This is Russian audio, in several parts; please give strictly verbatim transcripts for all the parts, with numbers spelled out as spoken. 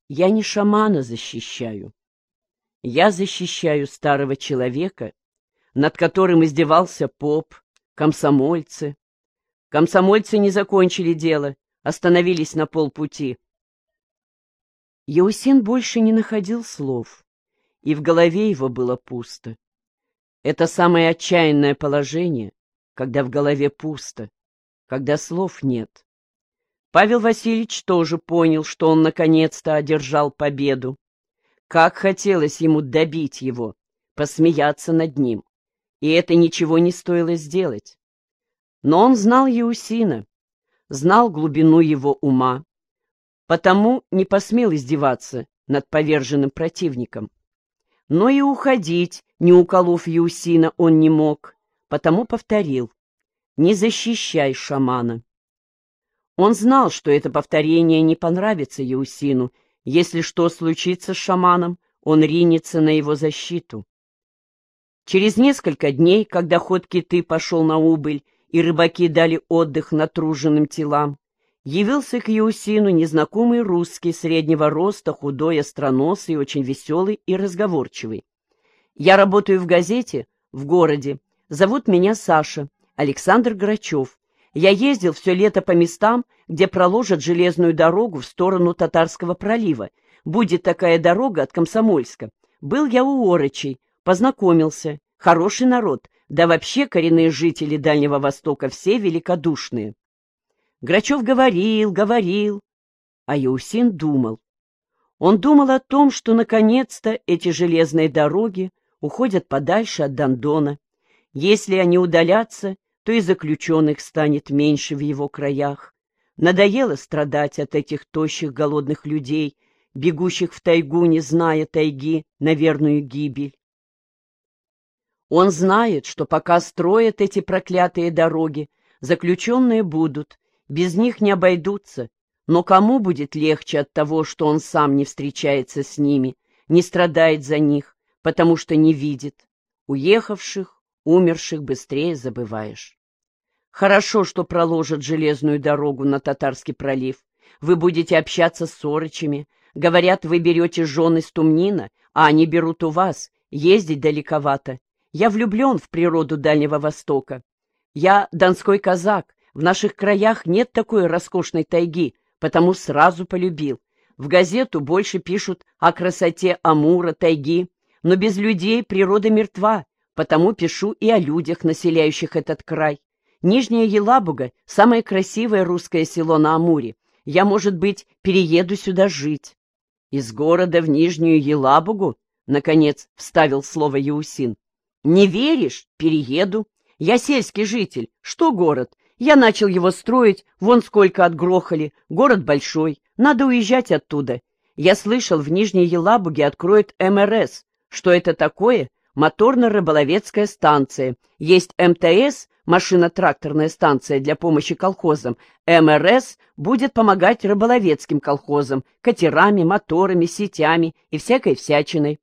Я не шамана защищаю. Я защищаю старого человека, над которым издевался поп, комсомольцы. Комсомольцы не закончили дело, остановились на полпути. Еусин больше не находил слов, и в голове его было пусто. Это самое отчаянное положение, когда в голове пусто, когда слов нет. Павел Васильевич тоже понял, что он наконец-то одержал победу. Как хотелось ему добить его, посмеяться над ним, и это ничего не стоило сделать. Но он знал Еусина, знал глубину его ума, потому не посмел издеваться над поверженным противником. Но и уходить, не уколов Еусина, он не мог, потому повторил: «Не защищай шамана». Он знал, что это повторение не понравится Еусину. Если что случится с шаманом, он ринется на его защиту. Через несколько дней, когда ход киты пошел на убыль, и рыбаки дали отдых натруженным телам, явился к Еусину незнакомый русский, среднего роста, худой, остроносый, очень веселый и разговорчивый. «Я работаю в газете, в городе. Зовут меня Саша, Александр Грачев. Я ездил все лето по местам, где проложат железную дорогу в сторону Татарского пролива. Будет такая дорога от Комсомольска. Был я у Орочей, познакомился. Хороший народ, да вообще коренные жители Дальнего Востока все великодушные». Грачев говорил, говорил, а Еусин думал. Он думал о том, что наконец-то эти железные дороги уходят подальше от Дондона. Если они удалятся, то и заключенных станет меньше в его краях. Надоело страдать от этих тощих голодных людей, бегущих в тайгу, не зная тайги, на верную гибель. Он знает, что пока строят эти проклятые дороги, заключенные будут, без них не обойдутся, но кому будет легче от того, что он сам не встречается с ними, не страдает за них, потому что не видит? Уехавших, умерших быстрее забываешь. Хорошо, что проложат железную дорогу на Татарский пролив. Вы будете общаться с сорочами. Говорят, вы берете жен из Тумнина, а они берут у вас. Ездить далековато. Я влюблен в природу Дальнего Востока. Я донской казак. В наших краях нет такой роскошной тайги, потому сразу полюбил. В газету больше пишут о красоте Амура, тайги, но без людей природа мертва, потому пишу и о людях, населяющих этот край. Нижняя Елабуга — самое красивое русское село на Амуре. Я, может быть, перееду сюда жить. Из города в Нижнюю Елабугу, наконец, вставил слово Еусин. Не веришь? Перееду. Я сельский житель. Что город? Я начал его строить, вон сколько отгрохали. Город большой, надо уезжать оттуда. Я слышал, в Нижней Елабуге откроют эм эр эс. Что это такое? Моторно-рыболовецкая станция. Есть эм тэ эс, машино-тракторная станция для помощи колхозам. эм эр эс будет помогать рыболовецким колхозам, катерами, моторами, сетями и всякой всячиной.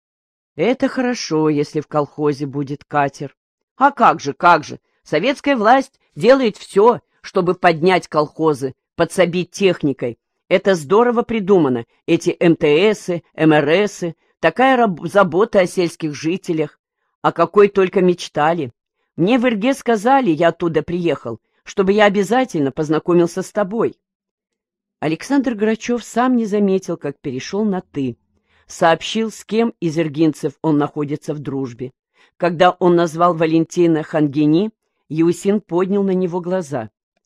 Это хорошо, если в колхозе будет катер. А как же, как же? Советская власть делает все, чтобы поднять колхозы, подсобить техникой. Это здорово придумано, эти эм тэ эсы, эм эр эсы, такая раб- забота о сельских жителях. О какой только мечтали. Мне в Ирге сказали, я оттуда приехал, чтобы я обязательно познакомился с тобой. Александр Грачев сам не заметил, как перешел на «ты». Сообщил, с кем из иргинцев он находится в дружбе. Когда он назвал Валентина Хангини, Еусин поднял на него глаза.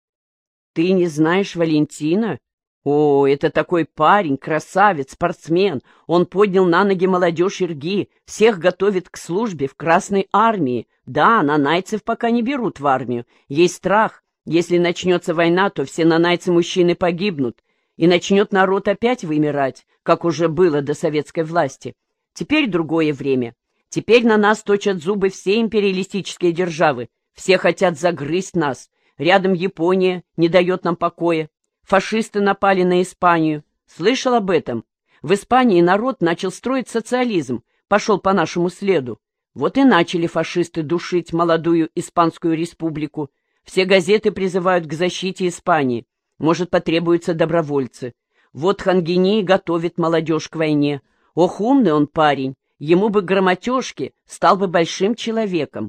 «Ты не знаешь Валентина? О, это такой парень, красавец, спортсмен. Он поднял на ноги молодежь Ирги, всех готовит к службе в Красной армии. Да, нанайцев пока не берут в армию. Есть страх. Если начнется война, то все нанайцы-мужчины погибнут. И начнет народ опять вымирать, как уже было до советской власти. Теперь другое время. Теперь на нас точат зубы все империалистические державы. Все хотят загрызть нас. Рядом Япония не дает нам покоя. Фашисты напали на Испанию. Слышал об этом? В Испании народ начал строить социализм, пошел по нашему следу. Вот и начали фашисты душить молодую Испанскую республику. Все газеты призывают к защите Испании. Может, потребуются добровольцы. Вот Хангиней готовит молодежь к войне. Ох, умный он парень, ему бы грамотежки, стал бы большим человеком.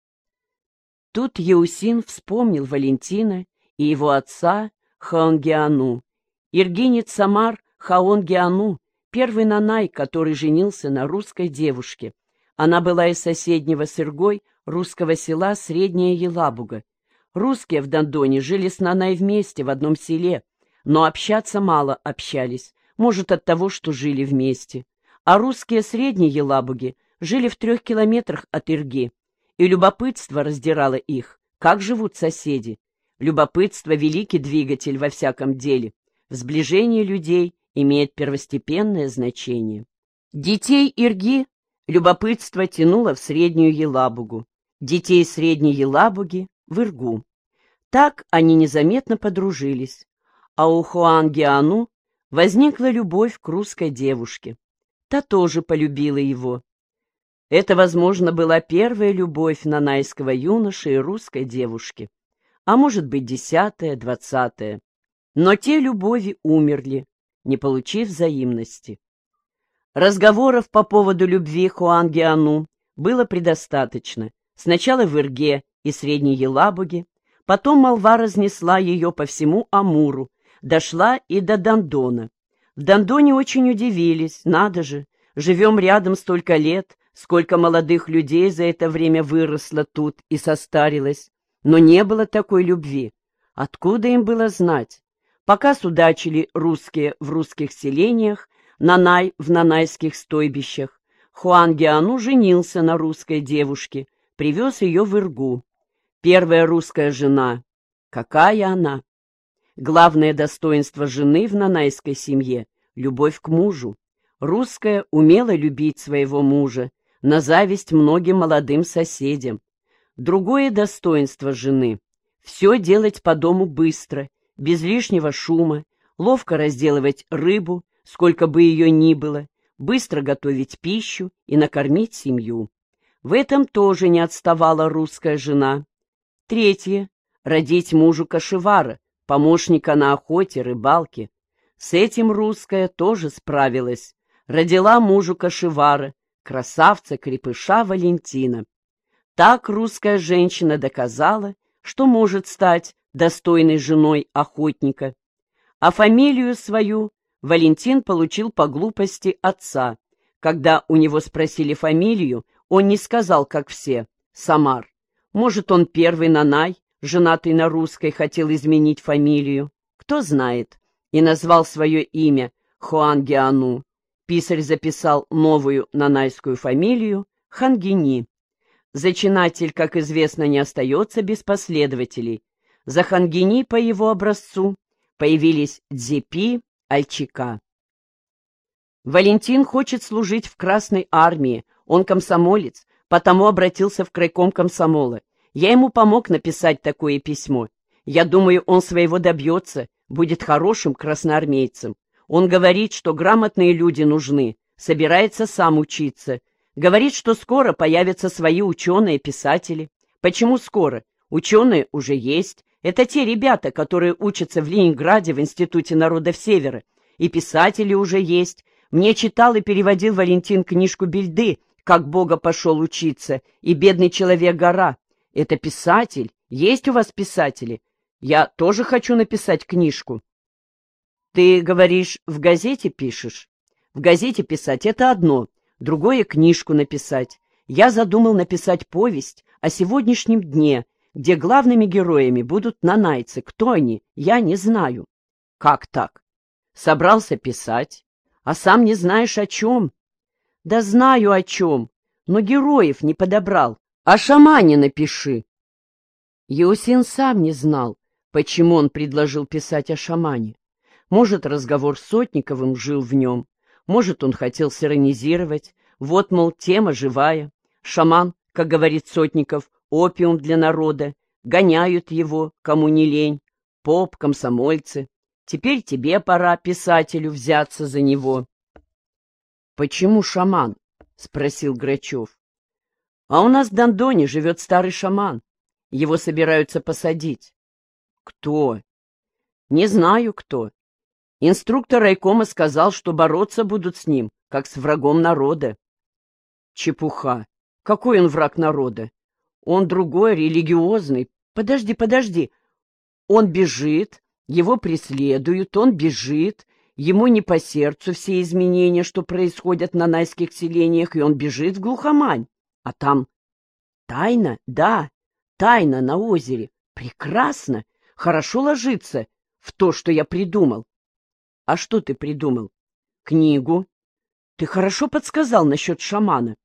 Тут Еусин вспомнил Валентина и его отца Хаонгиану. Иргинец Самар Хаонгиану, первый нанай, который женился на русской девушке. Она была из соседнего с Иргой русского села Средняя Елабуга. Русские в Дондоне жили с нанай вместе в одном селе, но общаться мало общались, может, от того, что жили вместе. А русские Средней Елабуги жили в трех километрах от Ирги, и любопытство раздирало их, как живут соседи. Любопытство — великий двигатель во всяком деле. В сближении людей имеет первостепенное значение. Детей Ирги любопытство тянуло в Среднюю Елабугу, детей Средней Елабуги — в Иргу. Так они незаметно подружились, а у Хуангиану возникла любовь к русской девушке. Та тоже полюбила его. Это, возможно, была первая любовь нанайского юноши и русской девушки, а может быть, десятая, двадцатая. Но те любови умерли, не получив взаимности. Разговоров по поводу любви Хуангиану было предостаточно. Сначала в Ирге и Средней Елабуге, потом молва разнесла ее по всему Амуру, дошла и до Дондона. В Дондоне очень удивились, надо же, живем рядом столько лет, сколько молодых людей за это время выросло тут и состарилось, но не было такой любви. Откуда им было знать? Пока судачили русские в русских селениях, нанай в нанайских стойбищах, Хуангиану женился на русской девушке, привез ее в Иргу. Первая русская жена. Какая она? Главное достоинство жены в нанайской семье — любовь к мужу. Русская умела любить своего мужа, на зависть многим молодым соседям. Другое достоинство жены — все делать по дому быстро, без лишнего шума, ловко разделывать рыбу, сколько бы ее ни было, быстро готовить пищу и накормить семью. В этом тоже не отставала русская жена. Третье — родить мужу кошевара, помощника на охоте, рыбалке. С этим русская тоже справилась. Родила мужу кошевара, красавца-крепыша Валентина. Так русская женщина доказала, что может стать достойной женой охотника. А фамилию свою Валентин получил по глупости отца. Когда у него спросили фамилию, он не сказал, как все, Самар. Может, он первый нанай, женатый на русской, хотел изменить фамилию. Кто знает. И назвал свое имя Хуангиану. Писарь записал новую нанайскую фамилию Хангини. Зачинатель, как известно, не остается без последователей. За Хангини по его образцу появились Дзепи, Альчика. Валентин хочет служить в Красной армии, он комсомолец, потому обратился в крайком комсомола. Я ему помог написать такое письмо. Я думаю, он своего добьется, будет хорошим красноармейцем. Он говорит, что грамотные люди нужны, собирается сам учиться. Говорит, что скоро появятся свои ученые-писатели. Почему скоро? Ученые уже есть. Это те ребята, которые учатся в Ленинграде в Институте народов Севера. И писатели уже есть. Мне читал и переводил Валентин книжку Бельды «Как Бога пошел учиться» и «Бедный человек-гора». Это писатель. Есть у вас писатели? Я тоже хочу написать книжку. Ты говоришь, в газете пишешь? В газете писать — это одно, другое — книжку написать. Я задумал написать повесть о сегодняшнем дне, где главными героями будут нанайцы. Кто они, я не знаю. Как так? Собрался писать, а сам не знаешь о чем? Да знаю о чем, но героев не подобрал. О шамане напиши. Еусин сам не знал, почему он предложил писать о шамане. Может, разговор с Сотниковым жил в нем, может, он хотел сиронизировать. Вот, мол, тема живая. Шаман, как говорит Сотников, опиум для народа. Гоняют его, кому не лень. Поп, комсомольцы. Теперь тебе пора, писателю, взяться за него. — Почему шаман? — спросил Грачев. — А у нас в Дондоне живет старый шаман. Его собираются посадить. — Кто? — Не знаю, кто. Инструктор райкома сказал, что бороться будут с ним, как с врагом народа. Чепуха. Какой он враг народа? Он другой, религиозный. Подожди, подожди. Он бежит, его преследуют, он бежит, ему не по сердцу все изменения, что происходят на найских селениях, и он бежит в глухомань. А там тайна, да, тайна на озере. Прекрасно, хорошо ложится в то, что я придумал. А что ты придумал? Книгу. Ты хорошо подсказал насчет шамана.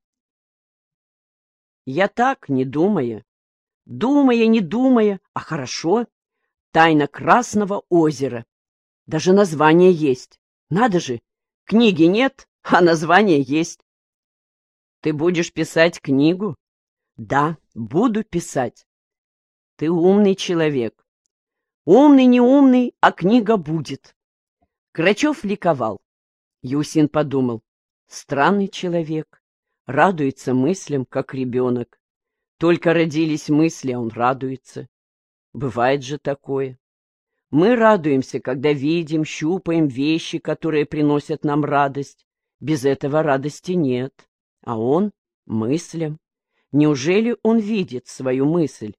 Я так, не думая. Думая, не думая, а хорошо. Тайна Красного озера. Даже название есть. Надо же, книги нет, а название есть. Ты будешь писать книгу? Да, буду писать. Ты умный человек. Умный, не умный, а книга будет. Грачев ликовал. Юсин подумал. Странный человек. Радуется мыслям, как ребенок. Только родились мысли, а он радуется. Бывает же такое. Мы радуемся, когда видим, щупаем вещи, которые приносят нам радость. Без этого радости нет. А он мыслям. Неужели он видит свою мысль?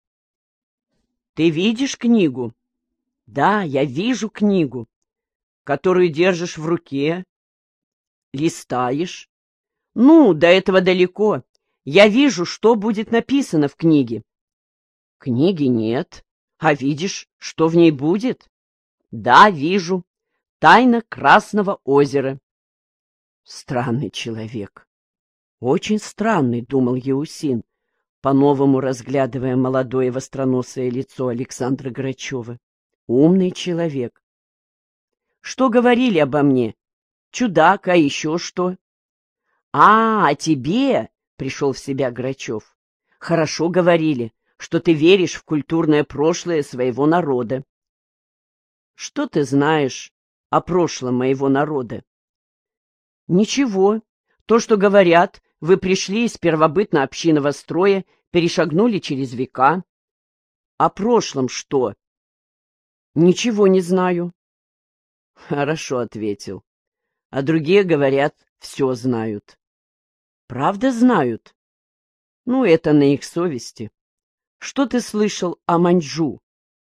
Ты видишь книгу? Да, я вижу книгу, которую держишь в руке, листаешь. Ну, до этого далеко. Я вижу, что будет написано в книге. Книги нет. А видишь, что в ней будет? Да, вижу. Тайна Красного озера. Странный человек. Очень странный, думал Еусин, по-новому разглядывая молодое востроносое лицо Александра Грачева. Умный человек. Что говорили обо мне? Чудак, а еще что? А, о тебе, пришел в себя Грачев. Хорошо говорили, что ты веришь в культурное прошлое своего народа. Что ты знаешь о прошлом моего народа? Ничего. То, что говорят, вы пришли из первобытно-общинного строя, перешагнули через века. О прошлом что? Ничего не знаю. Хорошо ответил. А другие говорят, все знают. Правда знают? Ну, это на их совести. Что ты слышал о Маньчжу?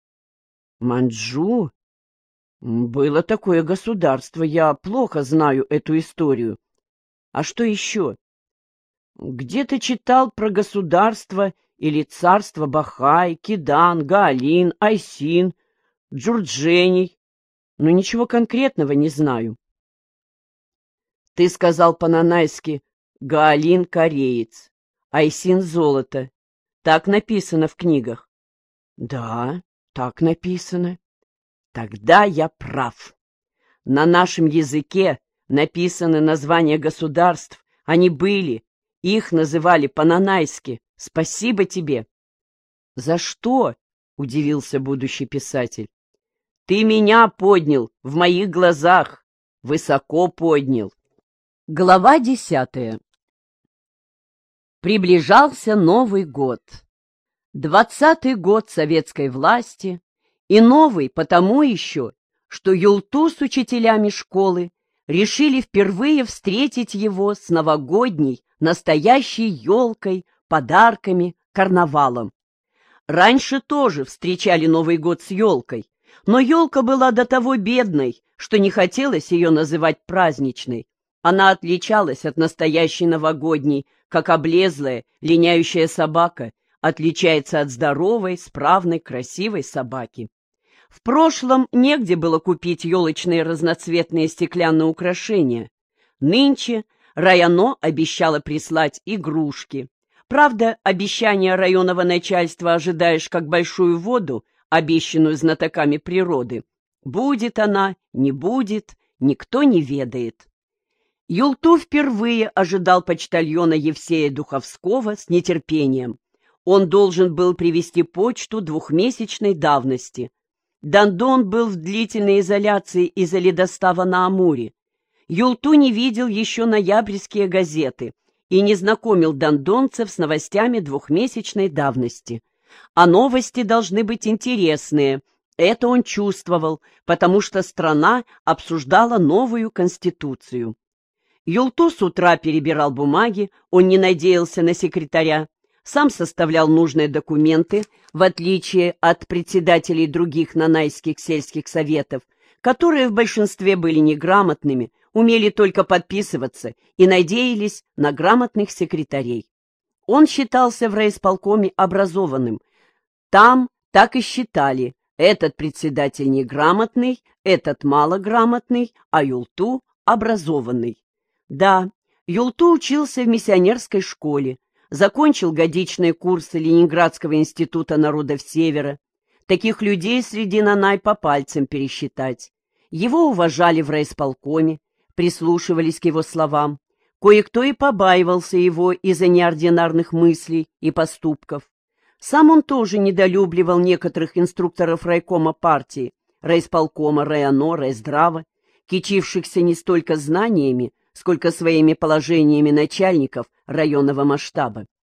Маньчжу? Было такое государство, я плохо знаю эту историю. А что еще? Где-то читал про государство или царство Бахай, Кидан, Гаолин, Айсин, Джурджений, но ничего конкретного не знаю. Ты сказал по-нанайски «Гаолин — кореец», «Айсин — золото». Так написано в книгах. Да, так написано. Тогда я прав. На нашем языке написаны названия государств. Они были. Их называли по-нанайски. Спасибо тебе. За что? Удивился будущий писатель. Ты меня поднял в моих глазах. Высоко поднял. Глава десятая. Приближался Новый год. Двадцатый год советской власти, и новый потому еще, что Юлту с учителями школы решили впервые встретить его с новогодней, настоящей елкой, подарками, карнавалом. Раньше тоже встречали Новый год с елкой, но елка была до того бедной, что не хотелось ее называть праздничной. Она отличалась от настоящей новогодней, как облезлая, линяющая собака отличается от здоровой, справной, красивой собаки. В прошлом негде было купить елочные разноцветные стеклянные украшения. Нынче районо обещало прислать игрушки. Правда, обещания районного начальства ожидаешь как большую воду, обещанную знатоками природы. Будет она, не будет, никто не ведает. Юлту впервые ожидал почтальона Евсея Духовского с нетерпением. Он должен был привезти почту двухмесячной давности. Дандон был в длительной изоляции из-за ледостава на Амуре. Юлту не видел еще ноябрьские газеты и не знакомил дандонцев с новостями двухмесячной давности. А новости должны быть интересные, Это он чувствовал, потому что страна обсуждала новую конституцию. Юлту с утра перебирал бумаги, он не надеялся на секретаря, сам составлял нужные документы, в отличие от председателей других нанайских сельских советов, которые в большинстве были неграмотными, умели только подписываться и надеялись на грамотных секретарей. Он считался в райисполкоме образованным. Там так и считали: этот председатель неграмотный, этот малограмотный, а Юлту образованный. Да, Юлту учился в миссионерской школе, закончил годичные курсы Ленинградского института народов Севера. Таких людей среди Нанай по пальцам пересчитать. Его уважали в райисполкоме, прислушивались к его словам. Кое-кто и побаивался его из-за неординарных мыслей и поступков. Сам он тоже недолюбливал некоторых инструкторов райкома партии, райисполкома, районо, райздрава, кичившихся не столько знаниями, сколько своими положениями начальников районного масштаба.